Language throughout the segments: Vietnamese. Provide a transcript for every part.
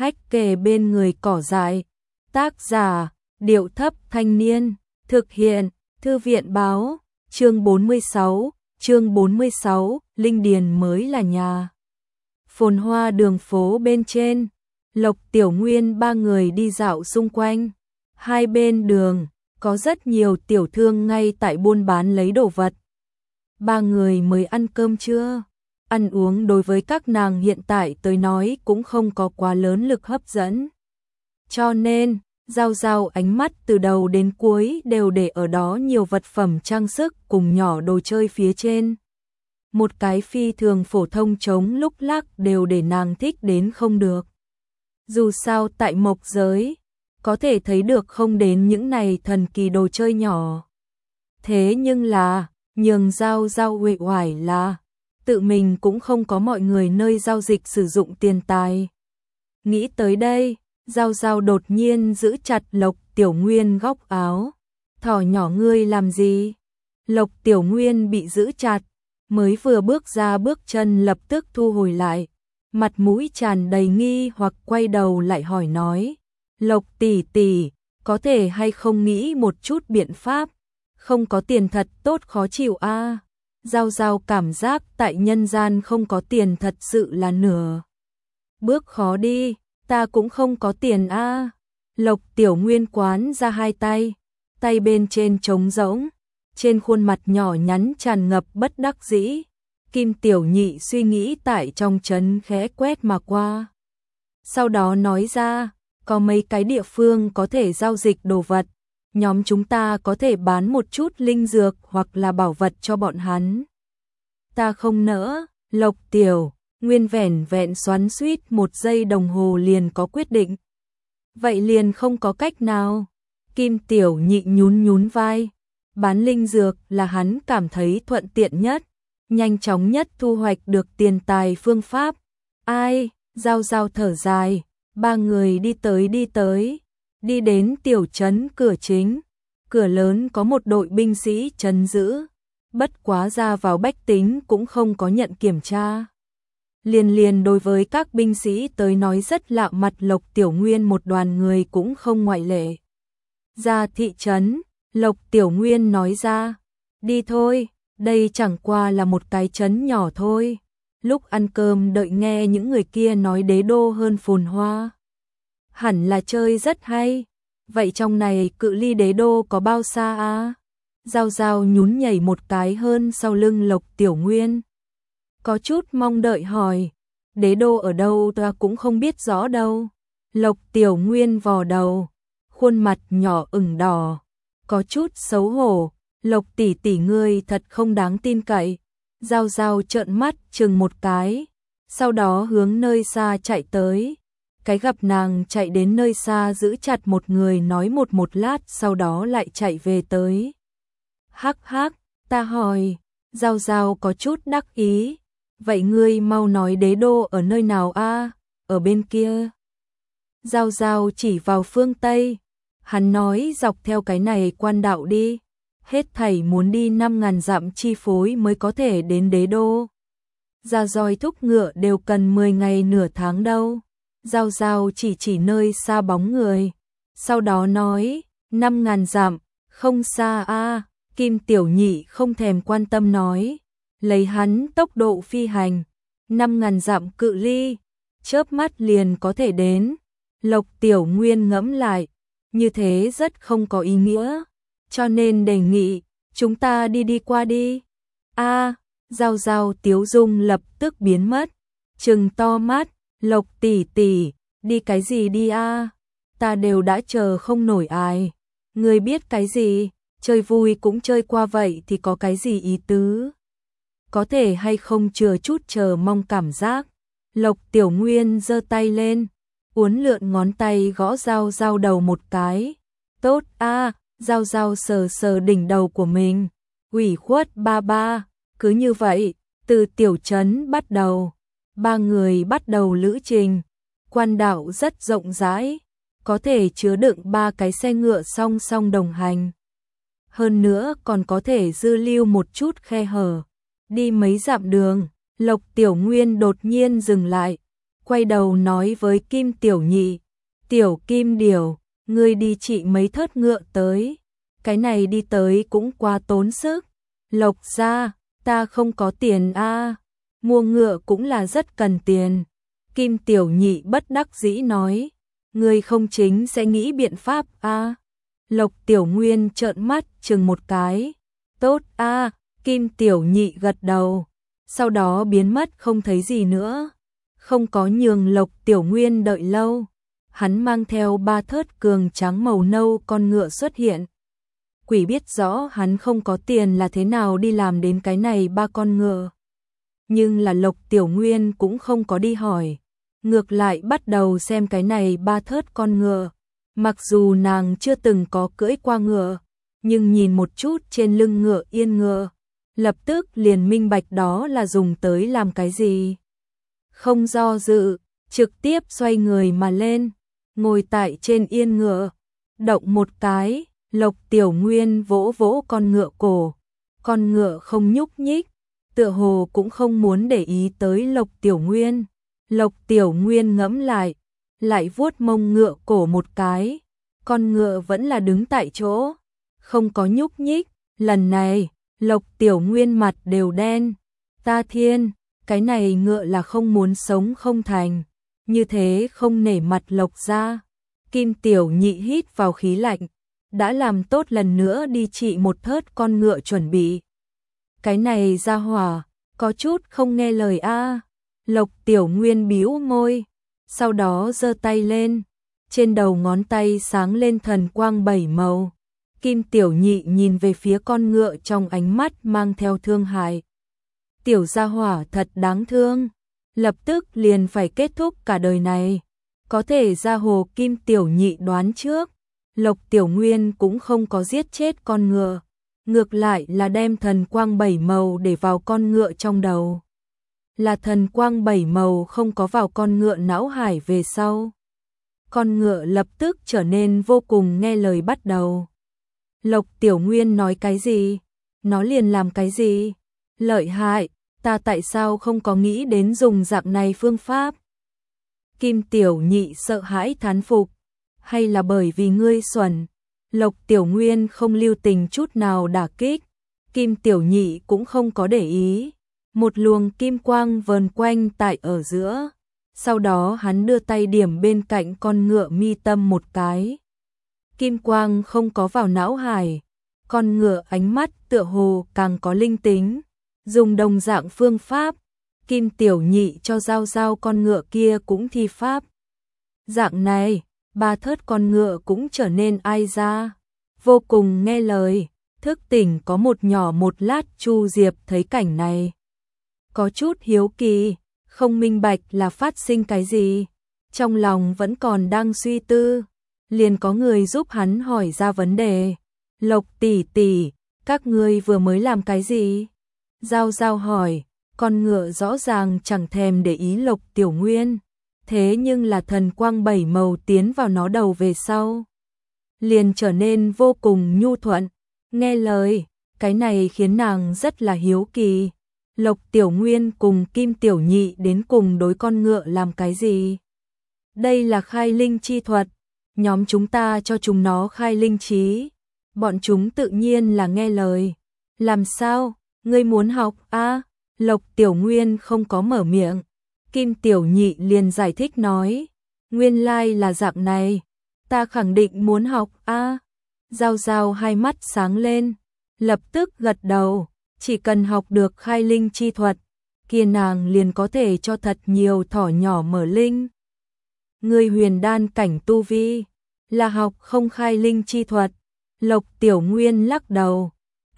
hách kề bên người cỏ dại. Tác giả, Điệu Thấp Thanh Niên, thực hiện, Thư viện Báo, chương 46, Linh Điền mới là nhà. Phồn hoa đường phố bên trên, Lộc Tiểu Nguyên ba người đi dạo xung quanh. Hai bên đường, có rất nhiều tiểu thương ngay tại buôn bán lấy đồ vật. Ba người mới ăn cơm trưa. Ăn uống đối với các nàng hiện tại tới nói cũng không có quá lớn lực hấp dẫn. Cho nên, Giao Giao ánh mắt từ đầu đến cuối đều để ở đó nhiều vật phẩm trang sức cùng nhỏ đồ chơi phía trên. Một cái phi thường phổ thông trống lúc lắc đều để nàng thích đến không được. Dù sao tại mộc giới, có thể thấy được không đến những này thần kỳ đồ chơi nhỏ. Thế nhưng là, nhường Giao Giao uể oải là, tự mình cũng không có mọi người nơi giao dịch sử dụng tiền tài. Nghĩ tới đây, Giao Giao đột nhiên giữ chặt Lộc Tiểu Nguyên góc áo. Thỏ nhỏ ngươi làm gì? Lộc Tiểu Nguyên bị giữ chặt, mới vừa bước ra bước chân lập tức thu hồi lại. Mặt mũi tràn đầy nghi hoặc quay đầu lại hỏi nói. Lộc tỷ tỷ, có thể hay không nghĩ một chút biện pháp? Không có tiền thật tốt khó chịu a. Giao Giao cảm giác tại nhân gian không có tiền thật sự là nửa bước khó đi, ta cũng không có tiền a. Lộc Tiểu Nguyên quán ra hai tay, tay bên trên trống rỗng, trên khuôn mặt nhỏ nhắn tràn ngập bất đắc dĩ. Kim Tiểu Nhị suy nghĩ tại trong trấn khẽ quét mà qua. Sau đó nói ra, có mấy cái địa phương có thể giao dịch đồ vật, nhóm chúng ta có thể bán một chút linh dược hoặc là bảo vật cho bọn hắn. Ta không nỡ. Lộc Tiểu Nguyên vẻn vẹn xoắn xuýt một giây đồng hồ liền có quyết định. Vậy liền không có cách nào. Kim Tiểu Nhị nhún nhún vai. Bán linh dược là hắn cảm thấy thuận tiện nhất, nhanh chóng nhất thu hoạch được tiền tài phương pháp. Ai? Giao Giao thở dài. Ba người đi tới, đi đến tiểu trấn cửa chính. Cửa lớn có một đội binh sĩ trấn giữ, bất quá ra vào bách tính cũng không có nhận kiểm tra. Liền đối với các binh sĩ tới nói rất lạ mặt. Lộc Tiểu Nguyên một đoàn người cũng không ngoại lệ. Ra thị trấn, Lộc Tiểu Nguyên nói ra, đi thôi, đây chẳng qua là một cái trấn nhỏ thôi. Lúc ăn cơm đợi nghe những người kia nói đế đô hơn phồn hoa. Hẳn là chơi rất hay. Vậy trong này cự ly đế đô có bao xa à? Giao Giao nhún nhảy một cái hơn sau lưng Lộc Tiểu Nguyên. Có chút mong đợi hỏi, đế đô ở đâu ta cũng không biết rõ đâu. Lộc Tiểu Nguyên vò đầu, khuôn mặt nhỏ ửng đỏ, có chút xấu hổ. Lộc tỷ tỷ ngươi thật không đáng tin cậy. Giao Giao trợn mắt chừng một cái, sau đó hướng nơi xa chạy tới. Cái gặp nàng chạy đến nơi xa giữ chặt một người nói một lát sau đó lại chạy về tới. Hắc hắc, ta hỏi. Giao Giao có chút đắc ý. Vậy ngươi mau nói đế đô ở nơi nào a? Ở bên kia. Giao Giao chỉ vào phương Tây. Hắn nói dọc theo cái này quan đạo đi. Hết thảy muốn đi 5.000 dặm chi phối mới có thể đến đế đô. Ra roi thúc ngựa đều cần 10 ngày nửa tháng đâu. Giao Giao chỉ nơi xa bóng người. Sau đó nói, 5.000 dặm, không xa a. Kim Tiểu Nhị không thèm quan tâm nói, lấy hắn tốc độ phi hành, 5.000 dặm cự ly, chớp mắt liền có thể đến. Lộc Tiểu Nguyên ngẫm lại, như thế rất không có ý nghĩa, cho nên đề nghị, chúng ta đi qua đi. A, Giao Giao tiếu dung lập tức biến mất, trừng to mắt. Lộc tỷ tỷ, đi cái gì đi a? Ta đều đã chờ không nổi ai. Ngươi biết cái gì? Chơi vui cũng chơi qua vậy thì có cái gì ý tứ? Có thể hay không chừa chút chờ mong cảm giác. Lộc Tiểu Nguyên giơ tay lên, uốn lượn ngón tay gõ Giao Giao đầu một cái. Tốt a. Giao Giao sờ sờ đỉnh đầu của mình. Ủy khuất ba ba. Cứ như vậy, từ tiểu trấn bắt đầu. Ba người bắt đầu lữ trình. Quan đạo rất rộng rãi, có thể chứa đựng 3 cái xe ngựa song song đồng hành. Hơn nữa còn có thể dư lưu một chút khe hở. Đi mấy dặm đường, Lộc Tiểu Nguyên đột nhiên dừng lại. quay đầu nói với Kim Tiểu Nhị, Tiểu Kim Điểu, ngươi đi trị mấy thớt ngựa tới, cái này đi tới cũng quá tốn sức. Lộc gia, ta không có tiền a, mua ngựa cũng là rất cần tiền. Kim Tiểu Nhị bất đắc dĩ nói, ngươi không chính sẽ nghĩ biện pháp a. Lộc Tiểu Nguyên trợn mắt chừng một cái, tốt a. Kim Tiểu Nhị gật đầu, sau đó biến mất không thấy gì nữa. Không có nhường Lộc Tiểu Nguyên đợi lâu, hắn mang theo 3 thớt cường trắng màu nâu con ngựa xuất hiện. Quỷ biết rõ hắn không có tiền là thế nào đi làm đến cái này 3 con ngựa. Nhưng là Lộc Tiểu Nguyên cũng không có đi hỏi, ngược lại bắt đầu xem cái này 3 thớt con ngựa. Mặc dù nàng chưa từng có cưỡi qua ngựa, nhưng nhìn một chút trên lưng ngựa yên ngựa, lập tức liền minh bạch đó là dùng tới làm cái gì. Không do dự, trực tiếp xoay người mà lên, ngồi tại trên yên ngựa, động một cái, Lộc Tiểu Nguyên vỗ vỗ con ngựa cổ, con ngựa không nhúc nhích, tựa hồ cũng không muốn để ý tới Lộc Tiểu Nguyên. Lộc Tiểu Nguyên ngẫm lại vuốt mông ngựa cổ một cái, con ngựa vẫn là đứng tại chỗ, không có nhúc nhích. Lần này, Lộc Tiểu Nguyên mặt đều đen, ta thiên, cái này ngựa là không muốn sống không thành, như thế không nể mặt Lộc gia. Kim Tiểu Nhị hít vào khí lạnh, đã làm tốt lần nữa đi trị một thớt con ngựa chuẩn bị. Cái này ra hỏa, có chút không nghe lời a. Lộc Tiểu Nguyên bĩu môi, sau đó giơ tay lên, trên đầu ngón tay sáng lên thần quang 7 màu. Kim Tiểu Nhị nhìn về phía con ngựa trong ánh mắt mang theo thương hại. Tiểu gia hỏa thật đáng thương, lập tức liền phải kết thúc cả đời này. Có thể ra hồ Kim Tiểu Nhị đoán trước, Lộc Tiểu Nguyên cũng không có giết chết con ngựa, ngược lại là đem thần quang 7 màu để vào con ngựa trong đầu. Là thần quang 7 màu không có vào con ngựa não hải về sau. Con ngựa lập tức trở nên vô cùng nghe lời bắt đầu. Lộc Tiểu Nguyên nói cái gì, nó liền làm cái gì. Lợi hại, ta tại sao không có nghĩ đến dùng dạng này phương pháp. Kim Tiểu Nhị sợ hãi thán phục, hay là bởi vì ngươi xuẩn. Lộc Tiểu Nguyên không lưu tình chút nào đả kích, Kim Tiểu Nhị cũng không có để ý. Một luồng kim quang vờn quanh tại ở giữa, sau đó hắn đưa tay điểm bên cạnh con ngựa mi tâm một cái. Kim quang không có vào não hải, con ngựa ánh mắt tựa hồ càng có linh tính. Dùng đồng dạng phương pháp, Kim Tiểu Nhị cho giao con ngựa kia cũng thi pháp. Dạng này, 3 thớt con ngựa cũng trở nên ai ra, vô cùng nghe lời. Thức tỉnh có một nhỏ một lát Chu Diệp thấy cảnh này, có chút hiếu kỳ, không minh bạch là phát sinh cái gì, trong lòng vẫn còn đang suy tư, liền có người giúp hắn hỏi ra vấn đề. Lộc tỷ tỷ, các ngươi vừa mới làm cái gì? Giao hỏi, con ngựa rõ ràng chẳng thèm để ý Lộc Tiểu Nguyên, thế nhưng là thần quang 7 màu tiến vào nó đầu về sau, liền trở nên vô cùng nhu thuận, nghe lời, cái này khiến nàng rất là hiếu kỳ. Lộc Tiểu Nguyên cùng Kim Tiểu Nhị đến cùng đối con ngựa làm cái gì? Đây là khai linh chi thuật, nhóm chúng ta cho chúng nó khai linh trí, bọn chúng tự nhiên là nghe lời. Làm sao, ngươi muốn học a? Lộc Tiểu Nguyên không có mở miệng, Kim Tiểu Nhị liền giải thích nói, nguyên lai là dạng này, ta khẳng định muốn học a. Giao hai mắt sáng lên, lập tức gật đầu. Chỉ cần học được khai linh chi thuật, kia nàng liền có thể cho thật nhiều thỏ nhỏ mở linh. Người huyền đan cảnh tu vi, là học không khai linh chi thuật. Lộc Tiểu Nguyên lắc đầu.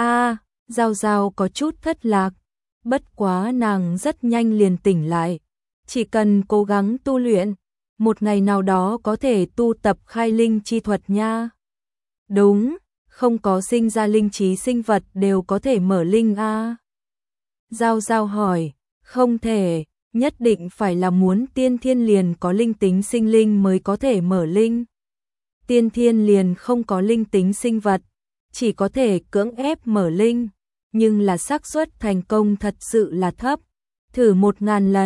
Giao có chút thất lạc, bất quá nàng rất nhanh liền tỉnh lại. Chỉ cần cố gắng tu luyện, một ngày nào đó có thể tu tập khai linh chi thuật nha. Đúng. Không có sinh ra linh trí sinh vật đều có thể mở linh a. Giao hỏi, không thể, nhất định phải là muốn tiên thiên liền có linh tính sinh linh mới có thể mở linh. Tiên thiên liền không có linh tính sinh vật, chỉ có thể cưỡng ép mở linh, nhưng là xác suất thành công thật sự là thấp. Thử 1000 lần,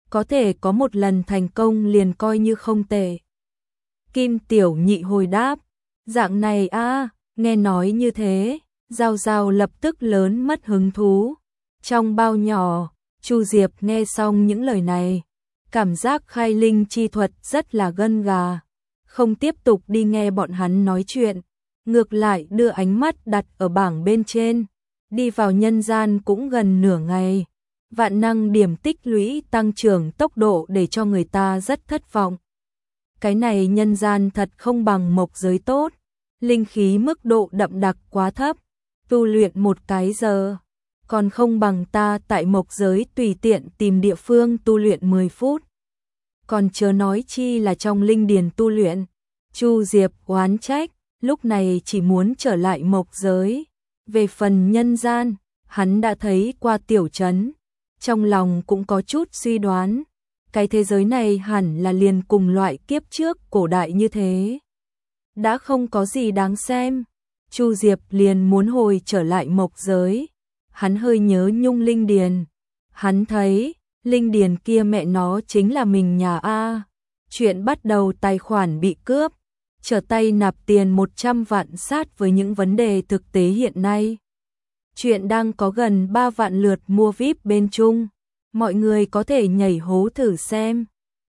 có thể có một lần thành công liền coi như không tệ. Kim Tiểu Nhị hồi đáp, dạng này a, nghe nói như thế, Giao Giao lập tức lớn mất hứng thú. Trong bao nhỏ, Chu Diệp nghe xong những lời này, cảm giác khai linh chi thuật rất là gân gà, không tiếp tục đi nghe bọn hắn nói chuyện, ngược lại đưa ánh mắt đặt ở bảng bên trên, đi vào nhân gian cũng gần nửa ngày. Vạn năng điểm tích lũy tăng trưởng tốc độ để cho người ta rất thất vọng. Cái này nhân gian thật không bằng mộc giới tốt, linh khí mức độ đậm đặc quá thấp, tu luyện một cái giờ, còn không bằng ta tại mộc giới tùy tiện tìm địa phương tu luyện 10 phút. Còn chớ nói chi là trong linh điền tu luyện. Chu Diệp oán trách, lúc này chỉ muốn trở lại mộc giới. Về phần nhân gian, hắn đã thấy qua tiểu trấn, trong lòng cũng có chút suy đoán, cái thế giới này hẳn là liền cùng loại kiếp trước cổ đại như thế. Đã không có gì đáng xem, Chu Diệp liền muốn hồi trở lại mộc giới. Hắn hơi nhớ nhung linh điền, hắn thấy linh điền kia mẹ nó chính là mình nhà a. Chuyện bắt đầu tài khoản bị cướp, trở tay nạp tiền 100 vạn sát với những vấn đề thực tế hiện nay. Chuyện đang có gần 3 vạn lượt mua VIP bên Trung, mọi người có thể nhảy hố thử xem.